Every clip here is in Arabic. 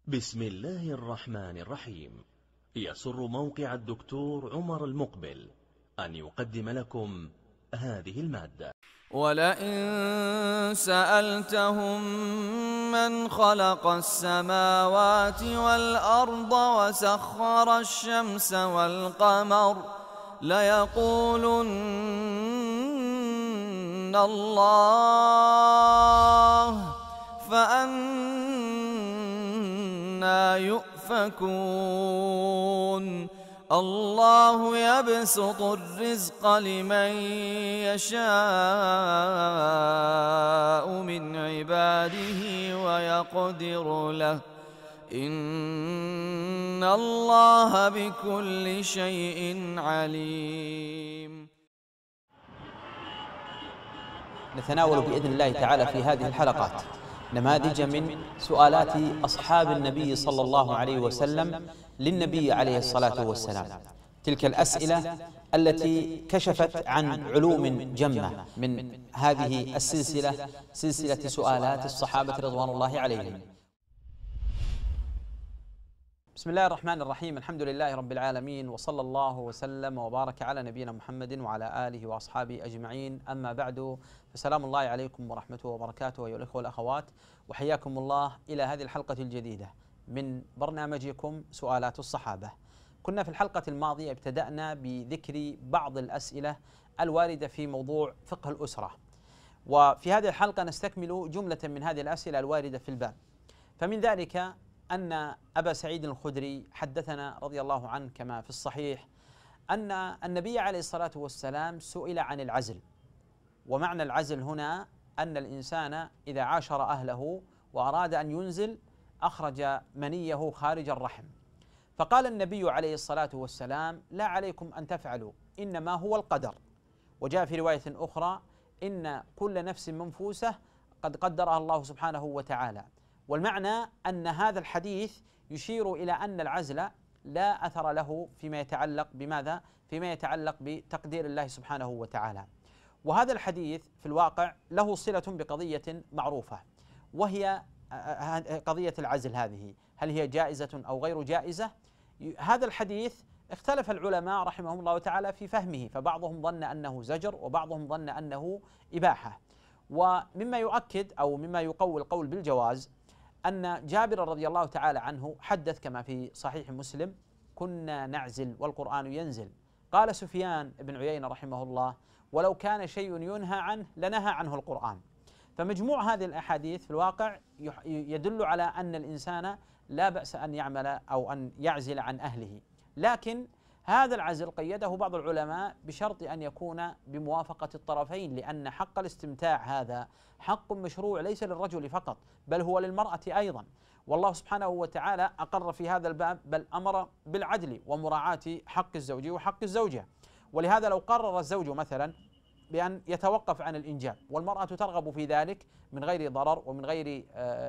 بسم الله الرحمن الرحيم. يسر موقع الدكتور عمر المقبل أن يقدم لكم هذه المادة. ولئن سألتهم من خلق السماوات والأرض وسخر الشمس والقمر ليقولن الله فأنى يؤفكون. الله يبسط الرزق لمن يشاء من عباده ويقدر له إن الله بكل شيء عليم. نتناول بإذن الله تعالى في هذه الحلقات نماذج من سؤالات أصحاب النبي صلى الله عليه وسلم للنبي عليه الصلاة والسلام، تلك الأسئلة التي كشفت عن علوم جمة من هذه السلسلة، سلسلة سؤالات الصحابة رضوان الله عليهم. بسم الله الرحمن الرحيم، الحمد لله رب العالمين، وصلى الله وسلم وبارك على نبينا محمد وعلى آله وأصحابه أجمعين. أما بعد، فسلام الله عليكم ورحمته وبركاته أيها الأخوة والأخوات، وحياكم الله إلى هذه الحلقة الجديدة من برنامجكم سؤالات الصحابة. كنا في الحلقة الماضية ابتدأنا بذكر بعض الأسئلة الواردة في موضوع فقه الأسرة، وفي هذه الحلقة نستكمل جملة من هذه الأسئلة الواردة في الباب. فمن ذلك أن أبا سعيد الخدري حدثنا رضي الله عنه كما في الصحيح أن النبي عليه الصلاة والسلام سئل عن العزل، ومعنى العزل هنا أن الإنسان إذا عاشر أهله وأراد أن ينزل أخرج منيه خارج الرحم، فقال النبي عليه الصلاة والسلام: لا عليكم أن تفعلوا، إنما هو القدر. وجاء في رواية أخرى: إن كل نفس منفوسة قد قدرها الله سبحانه وتعالى. والمعنى أن هذا الحديث يشير إلى أن العزل لا أثر له فيما يتعلق بماذا؟ فيما يتعلق بتقدير الله سبحانه وتعالى. وهذا الحديث في الواقع له صلة بقضية معروفة، وهي قضية العزل هذه، هل هي جائزة أو غير جائزة؟ هذا الحديث اختلف العلماء رحمهم الله تعالى في فهمه، فبعضهم ظن أنه زجر وبعضهم ظن أنه إباحة. ومما يؤكد أو مما يقوي القول بالجواز أن جابر رضي الله تعالى عنه حدث كما في صحيح مسلم: كنا نعزل والقرآن ينزل. قال سفيان بن عيينة رحمه الله: ولو كان شيء ينهى عنه لنهى عنه القرآن. فمجموع هذه الأحاديث في الواقع يدل على أن الإنسان لا بأس أن يعمل أو أن يعزل عن أهله، لكن هذا العزل قيده بعض العلماء بشرط أن يكون بموافقة الطرفين، لأن حق الاستمتاع هذا حق مشروع ليس للرجل فقط، بل هو للمرأة أيضا. والله سبحانه وتعالى أقر في هذا الباب، بل أمر بالعدل ومراعاة حق الزوج وحق الزوجة. ولهذا لو قرر الزوج مثلا بأن يتوقف عن الإنجاب والمرأة ترغب في ذلك من غير ضرر ومن غير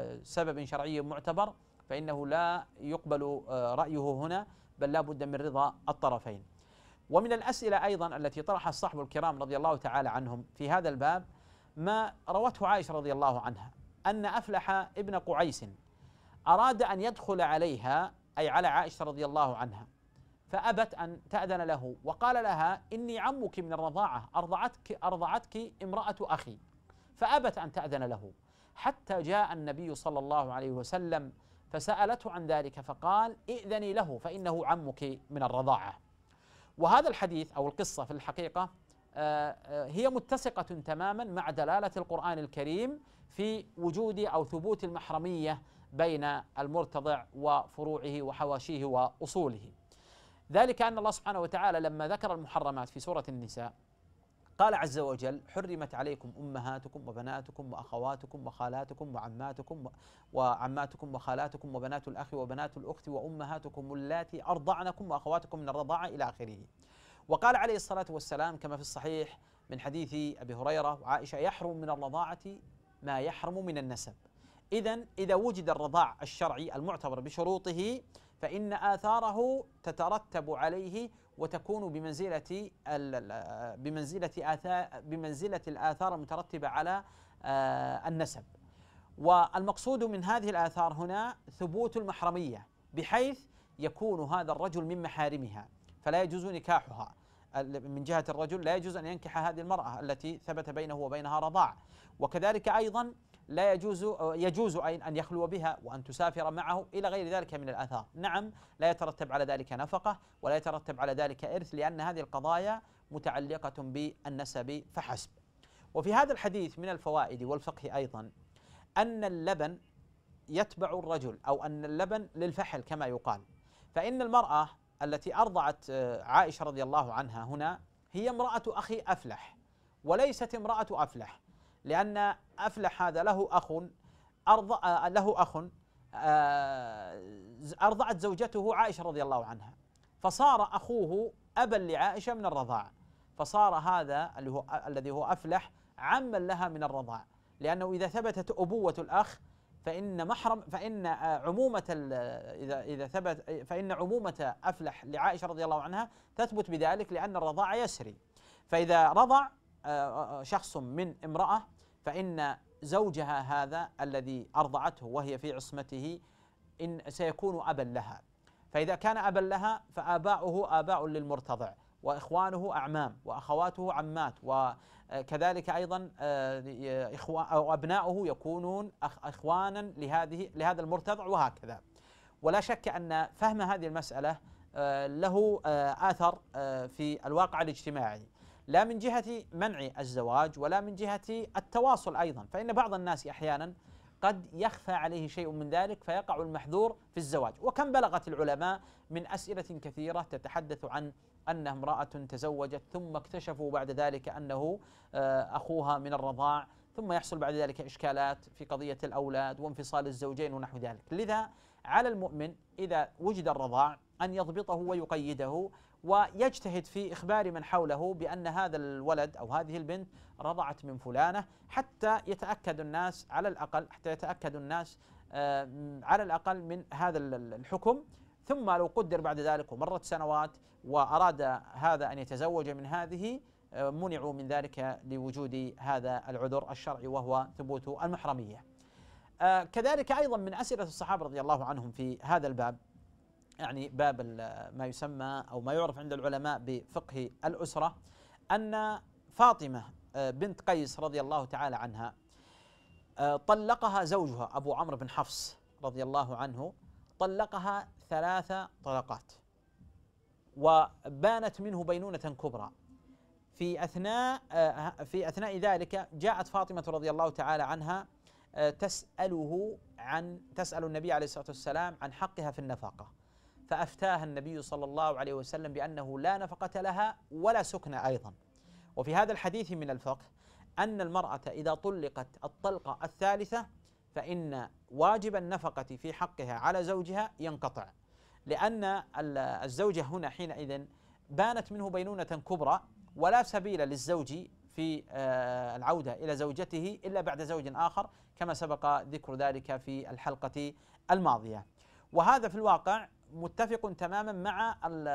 سبب شرعي معتبر، فإنه لا يقبل رأيه هنا، بل لا بد من رضا الطرفين. ومن الأسئلة أيضا التي طرحها الصحب الكرام رضي الله تعالى عنهم في هذا الباب ما روته عائشة رضي الله عنها أن أفلح ابن قعيس أراد أن يدخل عليها، أي على عائشة رضي الله عنها، فأبت أن تأذن له، وقال لها: إني عمك من الرضاعة، أرضعتك امرأة أخي، فأبت أن تأذن له، حتى جاء النبي صلى الله عليه وسلم فسألته عن ذلك فقال: ائذني له فإنه عمك من الرضاعة. وهذا الحديث أو القصة في الحقيقة هي متسقة تماما مع دلالة القرآن الكريم في وجود أو ثبوت المحرمية بين المرتضع وفروعه وحواشيه وأصوله. ذلك أن الله سبحانه وتعالى لما ذكر المحرمات في سورة النساء قال عز وجل: حرمت عليكم أمهاتكم وبناتكم وأخواتكم وخالاتكم وعماتكم وخالاتكم وبنات الأخ وبنات الأخت وأمهاتكم اللاتي أرضعنكم وأخواتكم من الرضاعة إلى آخره. وقال عليه الصلاة والسلام كما في الصحيح من حديث أبي هريرة وعائشة: يحرم من الرضاعة ما يحرم من النسب. إذا وجد الرضاع الشرعي المعتبر بشروطه فإن آثاره تترتب عليه وتكون بمنزلة الآثار المترتبة على النسب. والمقصود من هذه الآثار هنا ثبوت المحرمية، بحيث يكون هذا الرجل من محارمها، فلا يجوز نكاحها. من جهة الرجل لا يجوز أن ينكح هذه المرأة التي ثبت بينه وبينها رضاع، وكذلك أيضا لا يجوز أن يخلو بها وأن تسافر معه إلى غير ذلك من الآثار. نعم، لا يترتب على ذلك نفقة ولا يترتب على ذلك إرث، لأن هذه القضايا متعلقة بالنسب فحسب. وفي هذا الحديث من الفوائد والفقه أيضا أن اللبن يتبع الرجل، أو أن اللبن للفحل كما يقال. فإن المرأة التي أرضعت عائشة رضي الله عنها هنا هي امرأة أخي أفلح، وليست امرأة أفلح، لأن أفلح هذا له أخ أرضعت زوجته عائشة رضي الله عنها، فصار أخوه أبا لعائشة من الرضاعة، فصار هذا الذي هو أفلح عما لها من الرضاع، لأنه إذا ثبتت أبوة الأخ فإن عمومة أفلح لعائشة رضي الله عنها تثبت بذلك، لأن الرضاع يسري. فإذا رضع شخص من امرأة فإن زوجها هذا الذي أرضعته وهي في عصمته إن سيكون أبا لها، فإذا كان أبا لها فآباؤه آباء للمرتضع، وإخوانه أعمام، وأخواته عمات، وكذلك أيضا أبناؤه يكونون إخوانا لهذا المرتضع، وهكذا. ولا شك أن فهم هذه المسألة له آثر في الواقع الاجتماعي، لا من جهة منع الزواج ولا من جهة التواصل أيضا، فإن بعض الناس أحيانا قد يخفى عليه شيء من ذلك فيقع المحذور في الزواج. وكم بلغت العلماء من أسئلة كثيرة تتحدث عن أن امرأة تزوجت ثم اكتشفوا بعد ذلك أنه أخوها من الرضاع، ثم يحصل بعد ذلك إشكالات في قضية الأولاد وانفصال الزوجين ونحو ذلك. لذا على المؤمن إذا وجد الرضاع أن يضبطه ويقيده، ويجتهد في إخبار من حوله بأن هذا الولد أو هذه البنت رضعت من فلانة، حتى يتأكد الناس على الأقل من هذا الحكم. ثم لو قدر بعد ذلك ومرت سنوات وأراد هذا أن يتزوج من هذه، منعوا من ذلك لوجود هذا العذر الشرعي وهو ثبوت المحرمية. كذلك أيضا من أسئلة الصحابة رضي الله عنهم في هذا الباب، يعني باب ما يسمى أو ما يعرف عند العلماء بفقه الأسرة، أن فاطمة بنت قيس رضي الله تعالى عنها طلقها زوجها أبو عمرو بن حفص رضي الله عنه، طلقها 3 طلقات، وبانت منه بينونة كبرى. في أثناء ذلك جاءت فاطمة رضي الله تعالى عنها تسأل النبي عليه الصلاة والسلام عن حقها في النفقة، فأفتاها النبي صلى الله عليه وسلم بأنه لا نفقة لها ولا سكن أيضا. وفي هذا الحديث من الفقه أن المرأة إذا طلقت الطلقة الثالثة فإن واجب النفقة في حقها على زوجها ينقطع، لأن الزوجة هنا حينئذ بانت منه بينونة كبرى، ولا سبيل للزوج في العودة إلى زوجته إلا بعد زوج آخر، كما سبق ذكر ذلك في الحلقة الماضية. وهذا في الواقع متفق تماما مع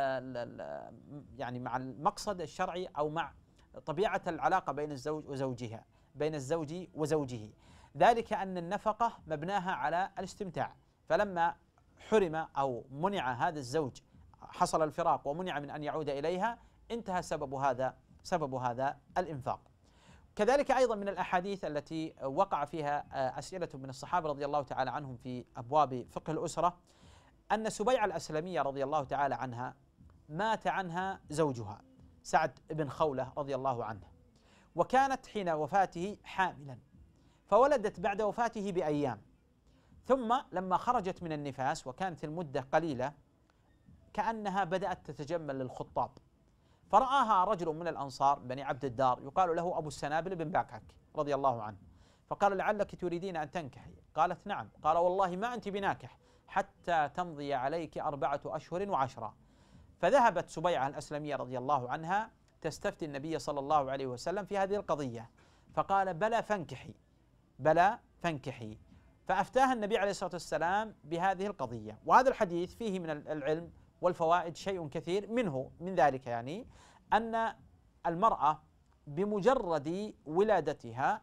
مع المقصد الشرعي أو مع طبيعة العلاقة بين الزوج وزوجه، ذلك أن النفقة مبناها على الاستمتاع، فلما حرم أو منع هذا الزوج، حصل الفراق ومنع من أن يعود إليها، انتهى سبب هذا الإنفاق. كذلك أيضا من الأحاديث التي وقع فيها أسئلة من الصحابة رضي الله تعالى عنهم في أبواب فقه الأسرة، أن سبيعة الأسلمية رضي الله تعالى عنها مات عنها زوجها سعد بن خولة رضي الله عنه، وكانت حين وفاته حاملا، فولدت بعد وفاته بأيام، ثم لما خرجت من النفاس وكانت المدة قليلة كأنها بدأت تتجمل للخطاب، فرآها رجل من الأنصار بني عبد الدار يقال له أبو السنابل بن باكك رضي الله عنه، فقال: لعلك تريدين أن تنكحي؟ قالت: نعم. قال: والله ما أنت بناكح حتى تمضي عليك 4 أشهر و10. فذهبت سبيعة الأسلمية رضي الله عنها تستفتي النبي صلى الله عليه وسلم في هذه القضية، فقال: بلى فانكحي. فأفتاها النبي عليه الصلاة والسلام بهذه القضية. وهذا الحديث فيه من العلم والفوائد شيء كثير، من ذلك يعني أن المرأة بمجرد ولادتها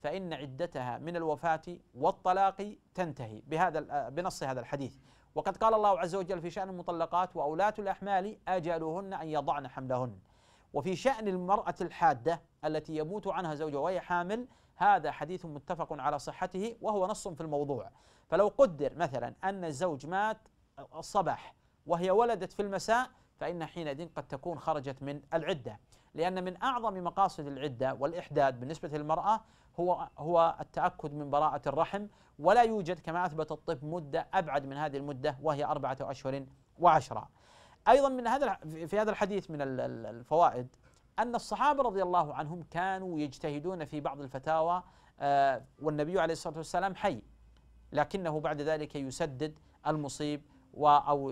فإن عدتها من الوفاة والطلاق تنتهي بنص هذا الحديث. وقد قال الله عز وجل في شأن المطلقات: وأولاة الأحمال أجلهن أن يضعن حملهن. وفي شأن المرأة الحادة التي يموت عنها زوجها وهي حامل، هذا حديث متفق على صحته وهو نص في الموضوع. فلو قدر مثلا أن الزوج مات الصباح وهي ولدت في المساء، فإن حينئذ قد تكون خرجت من العدة، لأن من أعظم مقاصد العدة والإحداد بالنسبة للمرأة هو التأكد من براءة الرحم، ولا يوجد كما أثبت الطب مدة أبعد من هذه المدة، وهي 4 أشهر و10. أيضا في هذا الحديث من الفوائد أن الصحابة رضي الله عنهم كانوا يجتهدون في بعض الفتاوى، والنبي عليه الصلاة والسلام حي، لكنه بعد ذلك يسدد المصيب أو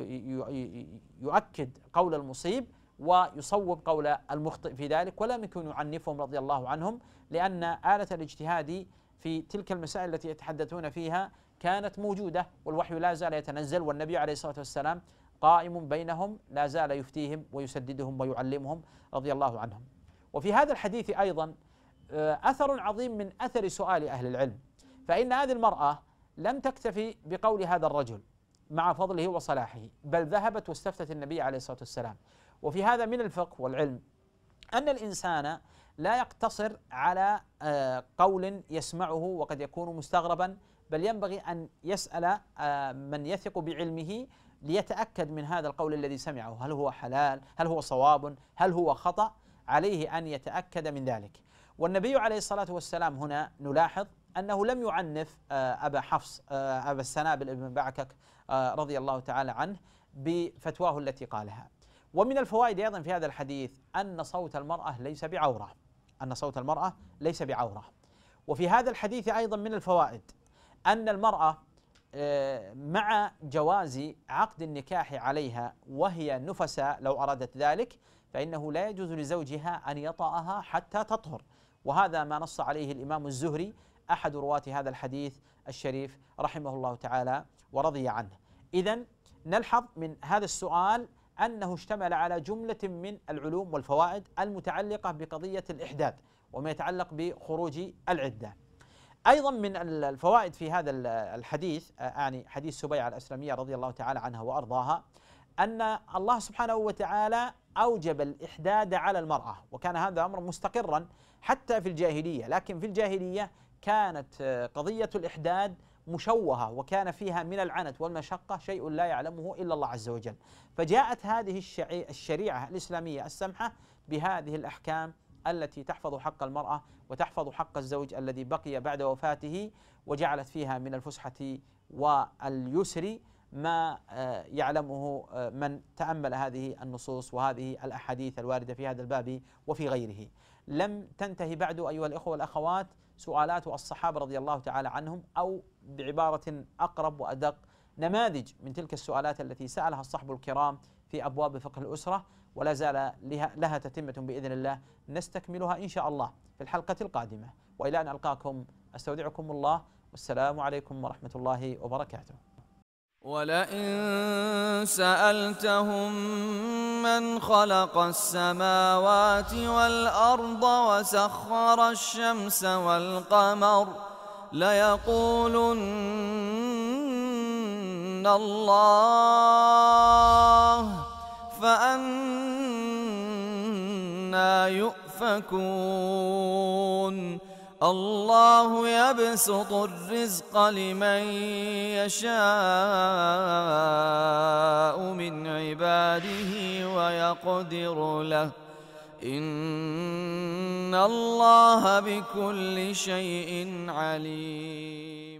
يؤكد قول المصيب ويصوب قول المخطئ في ذلك، ولم يكن يعنفهم رضي الله عنهم، لأن آلة الاجتهاد في تلك المسائل التي يتحدثون فيها كانت موجودة، والوحي لا زال يتنزل، والنبي عليه الصلاة والسلام قائم بينهم لا زال يفتيهم ويسددهم ويعلمهم رضي الله عنهم. وفي هذا الحديث أيضا أثر عظيم من أثر سؤال أهل العلم، فإن هذه المرأة لم تكتفي بقول هذا الرجل مع فضله وصلاحه، بل ذهبت واستفتت النبي عليه الصلاة والسلام. وفي هذا من الفقه والعلم أن الإنسان لا يقتصر على قول يسمعه وقد يكون مستغربا، بل ينبغي أن يسأل من يثق بعلمه ليتأكد من هذا القول الذي سمعه، هل هو حلال، هل هو صواب، هل هو خطأ، عليه أن يتأكد من ذلك. والنبي عليه الصلاة والسلام هنا نلاحظ أنه لم يعنف أبا حفص أبا السنابل بن بعكك رضي الله تعالى عنه بفتواه التي قالها. ومن الفوائد أيضا في هذا الحديث أن صوت المرأة ليس بعورة، أن صوت المرأة ليس بعورة. وفي هذا الحديث أيضا من الفوائد أن المرأة مع جواز عقد النكاح عليها وهي نفساء لو أرادت ذلك، فإنه لا يجوز لزوجها أن يطأها حتى تطهر، وهذا ما نص عليه الإمام الزهري أحد رواة هذا الحديث الشريف رحمه الله تعالى ورضي عنه. إذن نلحظ من هذا السؤال أنه اشتمل على جملة من العلوم والفوائد المتعلقة بقضية الإحداد وما يتعلق بخروج العدة. أيضا من الفوائد في هذا الحديث، يعني حديث سبيعة الأسلمية رضي الله تعالى عنها وأرضاها، أن الله سبحانه وتعالى أوجب الإحداد على المرأة، وكان هذا أمر مستقرا حتى في الجاهلية، لكن في الجاهلية كانت قضية الإحداد مشوهة وكان فيها من العنت والمشقة شيء لا يعلمه إلا الله عز وجل، فجاءت هذه الشريعة الإسلامية السمحة بهذه الأحكام التي تحفظ حق المرأة وتحفظ حق الزوج الذي بقي بعد وفاته، وجعلت فيها من الفسحة واليسر ما يعلمه من تأمل هذه النصوص وهذه الأحاديث الواردة في هذا الباب وفي غيره. لم تنتهي بعد أيها الإخوة والأخوات سؤالات الصحابة رضي الله تعالى عنهم، أو بعبارة أقرب وأدق نماذج من تلك السؤالات التي سألها الصحب الكرام في أبواب فقه الأسرة، ولا زال لها تتمة بإذن الله، نستكملها إن شاء الله في الحلقة القادمة. وإلى أن ألقاكم أستودعكم الله، والسلام عليكم ورحمة الله وبركاته. ولئن سألتهم من خلق السماوات والأرض وسخر الشمس والقمر ليقولن الله، فأنى يؤفكون. الله يبسط الرزق لمن يشاء من عباده ويقدر له، إن الله بكل شيء عليم.